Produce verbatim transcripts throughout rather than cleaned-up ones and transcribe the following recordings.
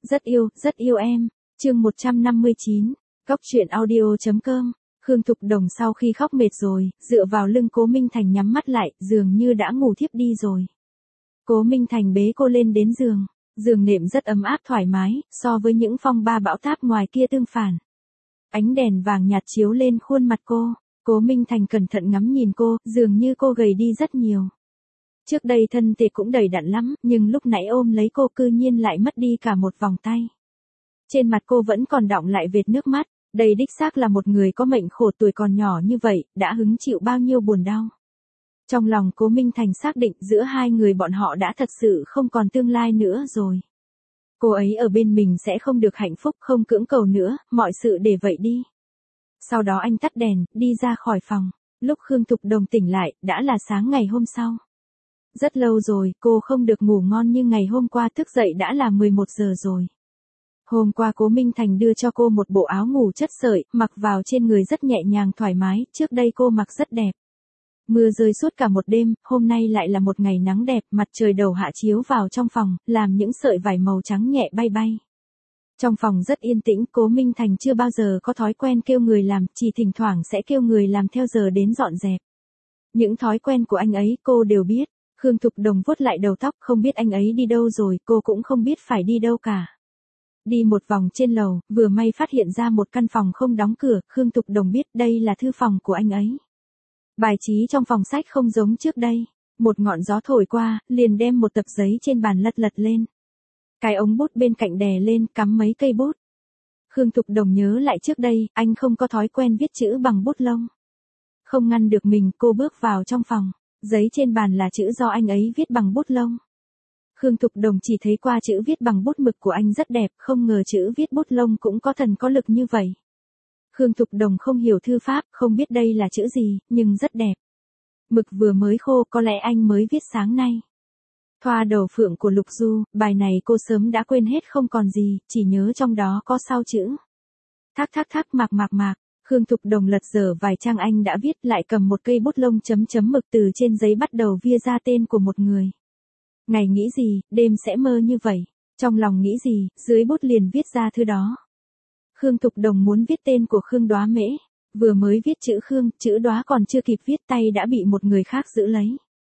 Rất yêu, rất yêu em. Chương một trăm năm mươi chín. Cóc truyện audio.com. Khương Thục Đồng sau khi khóc mệt rồi, dựa vào lưng Cố Minh Thành nhắm mắt lại, dường như đã ngủ thiếp đi rồi. Cố Minh Thành bế cô lên đến giường. Giường nệm rất ấm áp thoải mái, so với những phong ba bão táp ngoài kia tương phản. Ánh đèn vàng nhạt chiếu lên khuôn mặt cô. Cố Minh Thành cẩn thận ngắm nhìn cô, dường như cô gầy đi rất nhiều. Trước đây thân thể cũng đầy đặn lắm, nhưng lúc nãy ôm lấy cô cư nhiên lại mất đi cả một vòng tay. Trên mặt cô vẫn còn đọng lại vệt nước mắt, đây đích xác là một người có mệnh khổ, tuổi còn nhỏ như vậy, đã hứng chịu bao nhiêu buồn đau. Trong lòng Cố Minh Thành xác định giữa hai người bọn họ đã thật sự không còn tương lai nữa rồi. Cô ấy ở bên mình sẽ không được hạnh phúc, không cưỡng cầu nữa, mọi sự để vậy đi. Sau đó anh tắt đèn, đi ra khỏi phòng. Lúc Khương Thục Đồng tỉnh lại, đã là sáng ngày hôm sau. Rất lâu rồi, cô không được ngủ ngon như ngày hôm qua, thức dậy đã là mười một giờ rồi. Hôm qua Cố Minh Thành đưa cho cô một bộ áo ngủ chất sợi, mặc vào trên người rất nhẹ nhàng thoải mái, trước đây cô mặc rất đẹp. Mưa rơi suốt cả một đêm, hôm nay lại là một ngày nắng đẹp, mặt trời đầu hạ chiếu vào trong phòng, làm những sợi vải màu trắng nhẹ bay bay. Trong phòng rất yên tĩnh, Cố Minh Thành chưa bao giờ có thói quen kêu người làm, chỉ thỉnh thoảng sẽ kêu người làm theo giờ đến dọn dẹp. Những thói quen của anh ấy cô đều biết. Khương Thục Đồng vuốt lại đầu tóc, không biết anh ấy đi đâu rồi, cô cũng không biết phải đi đâu cả. Đi một vòng trên lầu, vừa may phát hiện ra một căn phòng không đóng cửa, Khương Thục Đồng biết đây là thư phòng của anh ấy. Bài trí trong phòng sách không giống trước đây. Một ngọn gió thổi qua, liền đem một tập giấy trên bàn lật lật lên. Cái ống bút bên cạnh đè lên, cắm mấy cây bút. Khương Thục Đồng nhớ lại trước đây, anh không có thói quen viết chữ bằng bút lông. Không ngăn được mình, cô bước vào trong phòng. Giấy trên bàn là chữ do anh ấy viết bằng bút lông. Khương Thục Đồng chỉ thấy qua chữ viết bằng bút mực của anh rất đẹp, không ngờ chữ viết bút lông cũng có thần có lực như vậy. Khương Thục Đồng không hiểu thư pháp, không biết đây là chữ gì, nhưng rất đẹp. Mực vừa mới khô, có lẽ anh mới viết sáng nay. Thoa đầu phượng của Lục Du, bài này cô sớm đã quên hết không còn gì, chỉ nhớ trong đó có sau chữ. Thác thác thác mạc mạc mạc. Khương Thục Đồng lật dở vài trang anh đã viết, lại cầm một cây bút lông chấm chấm mực từ trên giấy bắt đầu via ra tên của một người. Ngày nghĩ gì, đêm sẽ mơ như vậy. Trong lòng nghĩ gì, dưới bút liền viết ra thư đó. Khương Thục Đồng muốn viết tên của Khương Đóa Mễ. Vừa mới viết chữ Khương, chữ Đóa còn chưa kịp viết, tay đã bị một người khác giữ lấy.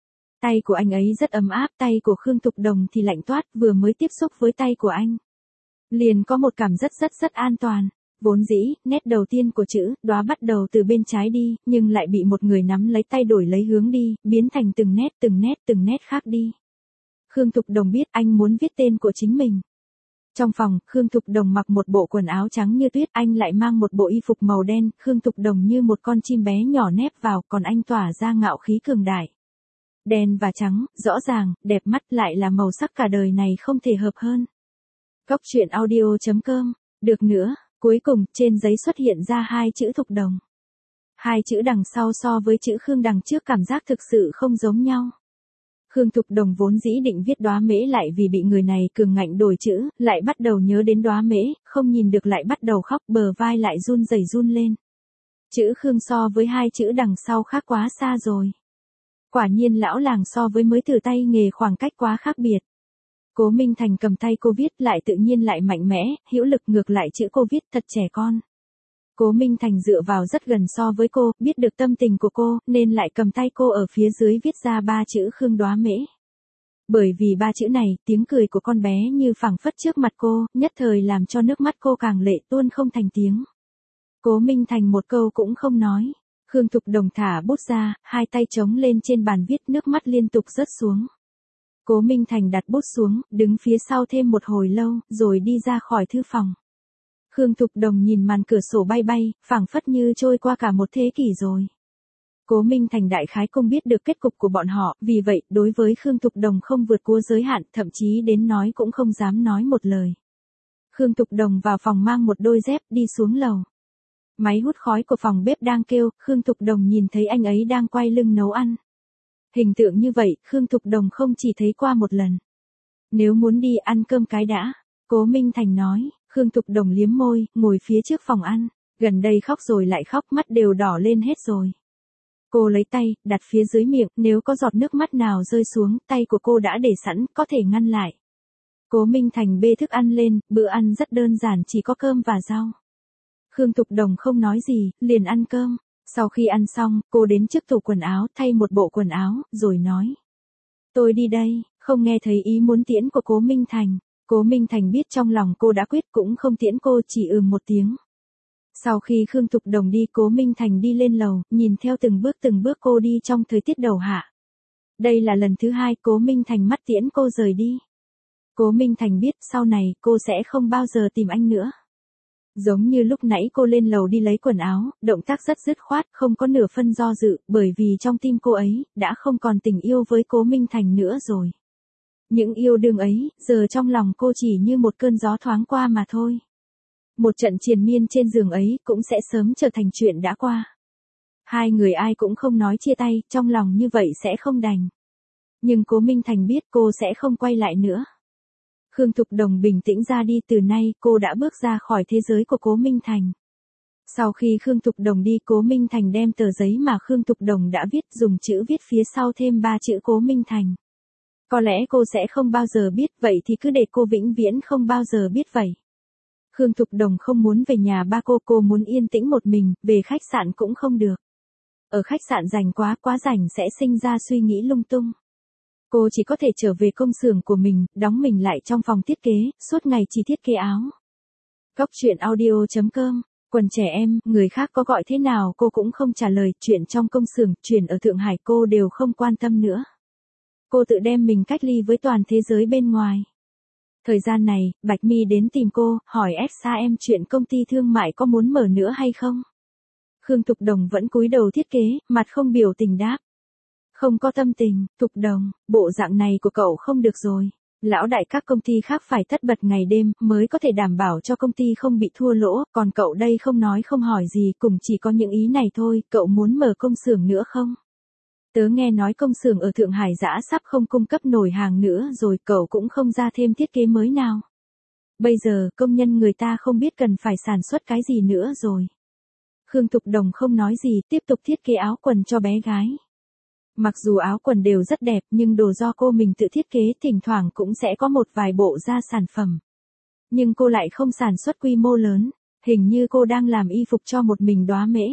Tay của anh ấy rất ấm áp, tay của Khương Thục Đồng thì lạnh toát, vừa mới tiếp xúc với tay của anh. Liền có một cảm rất rất rất an toàn. Vốn dĩ, nét đầu tiên của chữ Đóa bắt đầu từ bên trái đi, nhưng lại bị một người nắm lấy tay đổi lấy hướng đi, biến thành từng nét từng nét từng nét khác đi. Khương Thục Đồng biết anh muốn viết tên của chính mình. Trong phòng, Khương Thục Đồng mặc một bộ quần áo trắng như tuyết, anh lại mang một bộ y phục màu đen, Khương Thục Đồng như một con chim bé nhỏ nép vào, còn anh tỏa ra ngạo khí cường đại. Đen và trắng, rõ ràng, đẹp mắt, lại là màu sắc cả đời này không thể hợp hơn. Cóc truyện audio.com. Được nữa. Cuối cùng, trên giấy xuất hiện ra hai chữ Thục Đồng. Hai chữ đằng sau so với chữ Khương đằng trước cảm giác thực sự không giống nhau. Khương Thục Đồng vốn dĩ định viết Đóa Mễ, lại vì bị người này cường ngạnh đổi chữ, lại bắt đầu nhớ đến Đóa Mễ, không nhìn được lại bắt đầu khóc, bờ vai lại run rẩy run lên. Chữ Khương so với hai chữ đằng sau khác quá xa rồi. Quả nhiên lão làng so với mới thử tay nghề khoảng cách quá khác biệt. Cố Minh Thành cầm tay cô viết, lại tự nhiên lại mạnh mẽ, hữu lực, ngược lại chữ cô viết thật trẻ con. Cố Minh Thành dựa vào rất gần so với cô, biết được tâm tình của cô, nên lại cầm tay cô ở phía dưới viết ra ba chữ Khương Đóa Mễ. Bởi vì ba chữ này, tiếng cười của con bé như phảng phất trước mặt cô, nhất thời làm cho nước mắt cô càng lệ tuôn không thành tiếng. Cố Minh Thành một câu cũng không nói. Khương Thục Đồng thả bút ra, hai tay chống lên trên bàn viết, nước mắt liên tục rớt xuống. Cố Minh Thành đặt bút xuống, đứng phía sau thêm một hồi lâu, rồi đi ra khỏi thư phòng. Khương Thục Đồng nhìn màn cửa sổ bay bay, phảng phất như trôi qua cả một thế kỷ rồi. Cố Minh Thành đại khái không biết được kết cục của bọn họ, vì vậy, đối với Khương Thục Đồng không vượt quá giới hạn, thậm chí đến nói cũng không dám nói một lời. Khương Thục Đồng vào phòng mang một đôi dép, đi xuống lầu. Máy hút khói của phòng bếp đang kêu, Khương Thục Đồng nhìn thấy anh ấy đang quay lưng nấu ăn. Hình tượng như vậy, Khương Thục Đồng không chỉ thấy qua một lần. Nếu muốn đi ăn cơm cái đã, Cố Minh Thành nói. Khương Thục Đồng liếm môi, ngồi phía trước phòng ăn. Gần đây khóc rồi lại khóc, mắt đều đỏ lên hết rồi. Cô lấy tay, đặt phía dưới miệng, nếu có giọt nước mắt nào rơi xuống, tay của cô đã để sẵn, có thể ngăn lại. Cố Minh Thành bê thức ăn lên, bữa ăn rất đơn giản chỉ có cơm và rau. Khương Thục Đồng không nói gì, liền ăn cơm. Sau khi ăn xong, cô đến trước tủ quần áo, thay một bộ quần áo, rồi nói. Tôi đi đây, không nghe thấy ý muốn tiễn của Cố Minh Thành. Cố Minh Thành biết trong lòng cô đã quyết cũng không tiễn cô, chỉ ừm một tiếng. Sau khi Khương Thục Đồng đi, Cố Minh Thành đi lên lầu, nhìn theo từng bước từng bước cô đi trong thời tiết đầu hạ. Đây là lần thứ hai Cố Minh Thành mắt tiễn cô rời đi. Cố Minh Thành biết sau này cô sẽ không bao giờ tìm anh nữa. Giống như lúc nãy cô lên lầu đi lấy quần áo, động tác rất dứt khoát, không có nửa phân do dự, bởi vì trong tim cô ấy, đã không còn tình yêu với Cố Minh Thành nữa rồi. Những yêu đương ấy, giờ trong lòng cô chỉ như một cơn gió thoáng qua mà thôi. Một trận triền miên trên giường ấy, cũng sẽ sớm trở thành chuyện đã qua. Hai người ai cũng không nói chia tay, trong lòng như vậy sẽ không đành. Nhưng Cố Minh Thành biết cô sẽ không quay lại nữa. Khương Thục Đồng bình tĩnh ra đi, từ nay cô đã bước ra khỏi thế giới của Cố Minh Thành. Sau khi Khương Thục Đồng đi, Cố Minh Thành đem tờ giấy mà Khương Thục Đồng đã viết, dùng chữ viết phía sau thêm ba chữ Cố Minh Thành. Có lẽ cô sẽ không bao giờ biết, vậy thì cứ để cô vĩnh viễn không bao giờ biết vậy. Khương Thục Đồng không muốn về nhà ba cô, cô muốn yên tĩnh một mình, về khách sạn cũng không được. Ở khách sạn rảnh quá, quá rảnh sẽ sinh ra suy nghĩ lung tung. Cô chỉ có thể trở về công xưởng của mình, đóng mình lại trong phòng thiết kế, suốt ngày chỉ thiết kế áo. Góc truyện audio chấm com, quần trẻ em, người khác có gọi thế nào cô cũng không trả lời, chuyện trong công xưởng, chuyện ở Thượng Hải cô đều không quan tâm nữa. Cô tự đem mình cách ly với toàn thế giới bên ngoài. Thời gian này, Bạch Mi đến tìm cô, hỏi ép a em chuyện công ty thương mại có muốn mở nữa hay không. Khương Thục Đồng vẫn cúi đầu thiết kế, mặt không biểu tình đáp. Không có tâm tình, Thục Đồng, bộ dạng này của cậu không được rồi. Lão đại các công ty khác phải tất bật ngày đêm, mới có thể đảm bảo cho công ty không bị thua lỗ, còn cậu đây không nói không hỏi gì, cùng chỉ có những ý này thôi, cậu muốn mở công xưởng nữa không? Tớ nghe nói công xưởng ở Thượng Hải dã sắp không cung cấp nổi hàng nữa rồi, cậu cũng không ra thêm thiết kế mới nào. Bây giờ, công nhân người ta không biết cần phải sản xuất cái gì nữa rồi. Khương Thục Đồng không nói gì, tiếp tục thiết kế áo quần cho bé gái. Mặc dù áo quần đều rất đẹp, nhưng đồ do cô mình tự thiết kế, thỉnh thoảng cũng sẽ có một vài bộ ra sản phẩm. Nhưng cô lại không sản xuất quy mô lớn, hình như cô đang làm y phục cho một mình Đóa Mễ.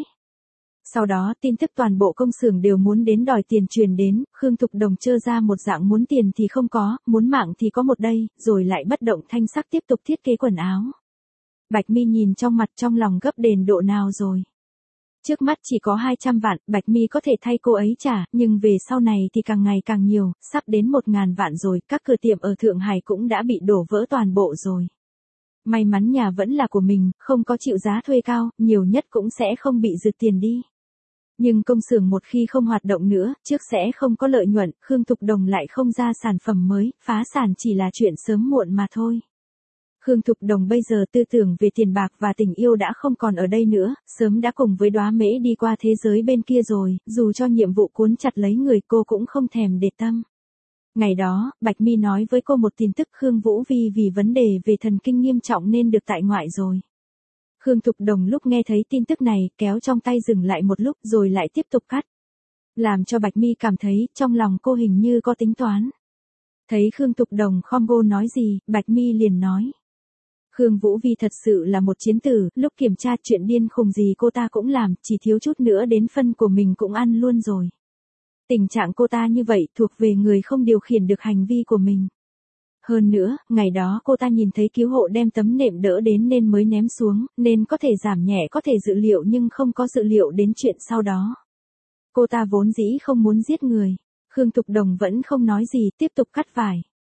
Sau đó, tin tức toàn bộ công xưởng đều muốn đến đòi tiền truyền đến, Khương Thục Đồng trơ ra một dạng muốn tiền thì không có, muốn mạng thì có một đây, rồi lại bất động thanh sắc tiếp tục thiết kế quần áo. Bạch Mi nhìn trong mặt, trong lòng gấp đến độ nào rồi. Trước mắt chỉ có hai trăm vạn, Bạch Mi có thể thay cô ấy trả, nhưng về sau này thì càng ngày càng nhiều, sắp đến một ngàn vạn rồi, các cửa tiệm ở Thượng Hải cũng đã bị đổ vỡ toàn bộ rồi. May mắn nhà vẫn là của mình, không có chịu giá thuê cao, nhiều nhất cũng sẽ không bị rượt tiền đi. Nhưng công xưởng một khi không hoạt động nữa, trước sẽ không có lợi nhuận, Khương Thục Đồng lại không ra sản phẩm mới, phá sản chỉ là chuyện sớm muộn mà thôi. Khương Thục Đồng bây giờ tư tưởng về tiền bạc và tình yêu đã không còn ở đây nữa, sớm đã cùng với Đóa Mễ đi qua thế giới bên kia rồi, dù cho nhiệm vụ cuốn chặt lấy người cô cũng không thèm để tâm. Ngày đó, Bạch Mi nói với cô một tin tức, Khương Vũ Vi vì vấn đề về thần kinh nghiêm trọng nên được tại ngoại rồi. Khương Thục Đồng lúc nghe thấy tin tức này, kéo trong tay dừng lại một lúc rồi lại tiếp tục cắt. Làm cho Bạch Mi cảm thấy, trong lòng cô hình như có tính toán. Thấy Khương Thục Đồng không cô nói gì, Bạch Mi liền nói. Khương Vũ Vi thật sự là một chiến tử, lúc kiểm tra chuyện điên khùng gì cô ta cũng làm, chỉ thiếu chút nữa đến phân của mình cũng ăn luôn rồi. Tình trạng cô ta như vậy thuộc về người không điều khiển được hành vi của mình. Hơn nữa, ngày đó cô ta nhìn thấy cứu hộ đem tấm nệm đỡ đến nên mới ném xuống, nên có thể giảm nhẹ có thể dự liệu nhưng không có dự liệu đến chuyện sau đó. Cô ta vốn dĩ không muốn giết người. Khương Thục Đồng vẫn không nói gì, tiếp tục cắt vải.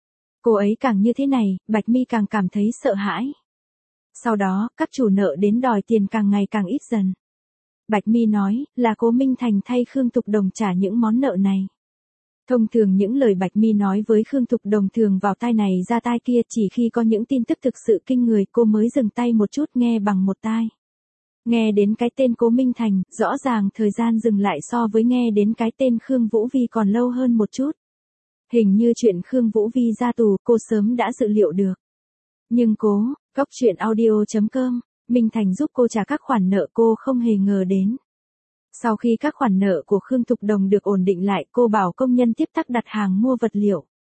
Cô ấy càng như thế này, Bạch Mi càng cảm thấy sợ hãi. Sau đó, các chủ nợ đến đòi tiền càng ngày càng ít dần. Bạch Mi nói, là Cố Minh Thành thay Khương Thục Đồng trả những món nợ này. Thông thường những lời Bạch Mi nói với Khương Thục Đồng thường vào tai này ra tai kia, chỉ khi có những tin tức thực sự kinh người cô mới dừng tay một chút nghe bằng một tai. Nghe đến cái tên Cố Minh Thành, rõ ràng thời gian dừng lại so với nghe đến cái tên Khương Vũ Vi còn lâu hơn một chút. Hình như chuyện Khương Vũ Vi ra tù, cô sớm đã dự liệu được. Nhưng cố, góc truyện audio chấm com, Minh Thành giúp cô trả các khoản nợ cô không hề ngờ đến. Sau khi các khoản nợ của Khương Thục Đồng được ổn định lại, cô bảo công nhân tiếp tác đặt hàng mua vật liệu.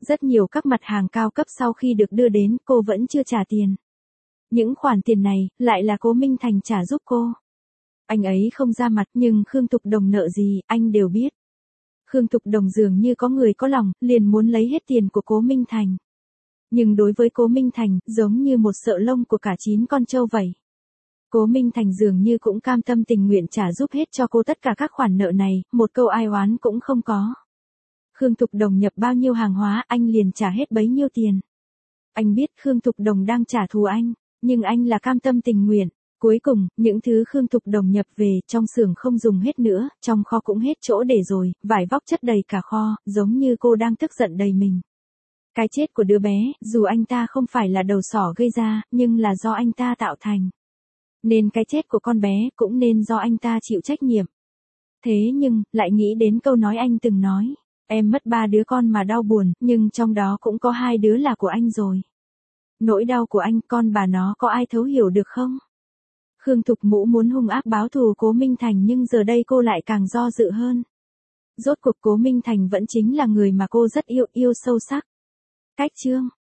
Rất nhiều các mặt hàng cao cấp sau khi được đưa đến cô vẫn chưa trả tiền. Những khoản tiền này lại là Cố Minh Thành trả giúp cô. Anh ấy không ra mặt nhưng Khương Thục Đồng nợ gì anh đều biết. Khương Thục Đồng dường như có người có lòng, liền muốn lấy hết tiền của Cố Minh Thành. Nhưng đối với Cố Minh Thành, giống như một sợi lông của cả chín con trâu vậy. Cố Minh Thành dường như cũng cam tâm tình nguyện trả giúp hết cho cô tất cả các khoản nợ này, một câu ai oán cũng không có. Khương Thục Đồng nhập bao nhiêu hàng hóa anh liền trả hết bấy nhiêu tiền. Anh biết Khương Thục Đồng đang trả thù anh, nhưng anh là cam tâm tình nguyện. Cuối cùng, những thứ Khương Thục Đồng nhập về trong xưởng không dùng hết nữa, trong kho cũng hết chỗ để rồi, vải vóc chất đầy cả kho, giống như cô đang tức giận đầy mình. Cái chết của đứa bé, dù anh ta không phải là đầu sỏ gây ra, nhưng là do anh ta tạo thành. Nên cái chết của con bé cũng nên do anh ta chịu trách nhiệm. Thế nhưng, lại nghĩ đến câu nói anh từng nói, em mất ba đứa con mà đau buồn, nhưng trong đó cũng có hai đứa là của anh rồi. Nỗi đau của anh, con bà nó có ai thấu hiểu được không? Khương Thục Mũ muốn hung ác báo thù Cố Minh Thành nhưng giờ đây cô lại càng do dự hơn. Rốt cuộc Cố Minh Thành vẫn chính là người mà cô rất yêu, yêu sâu sắc. Cách chương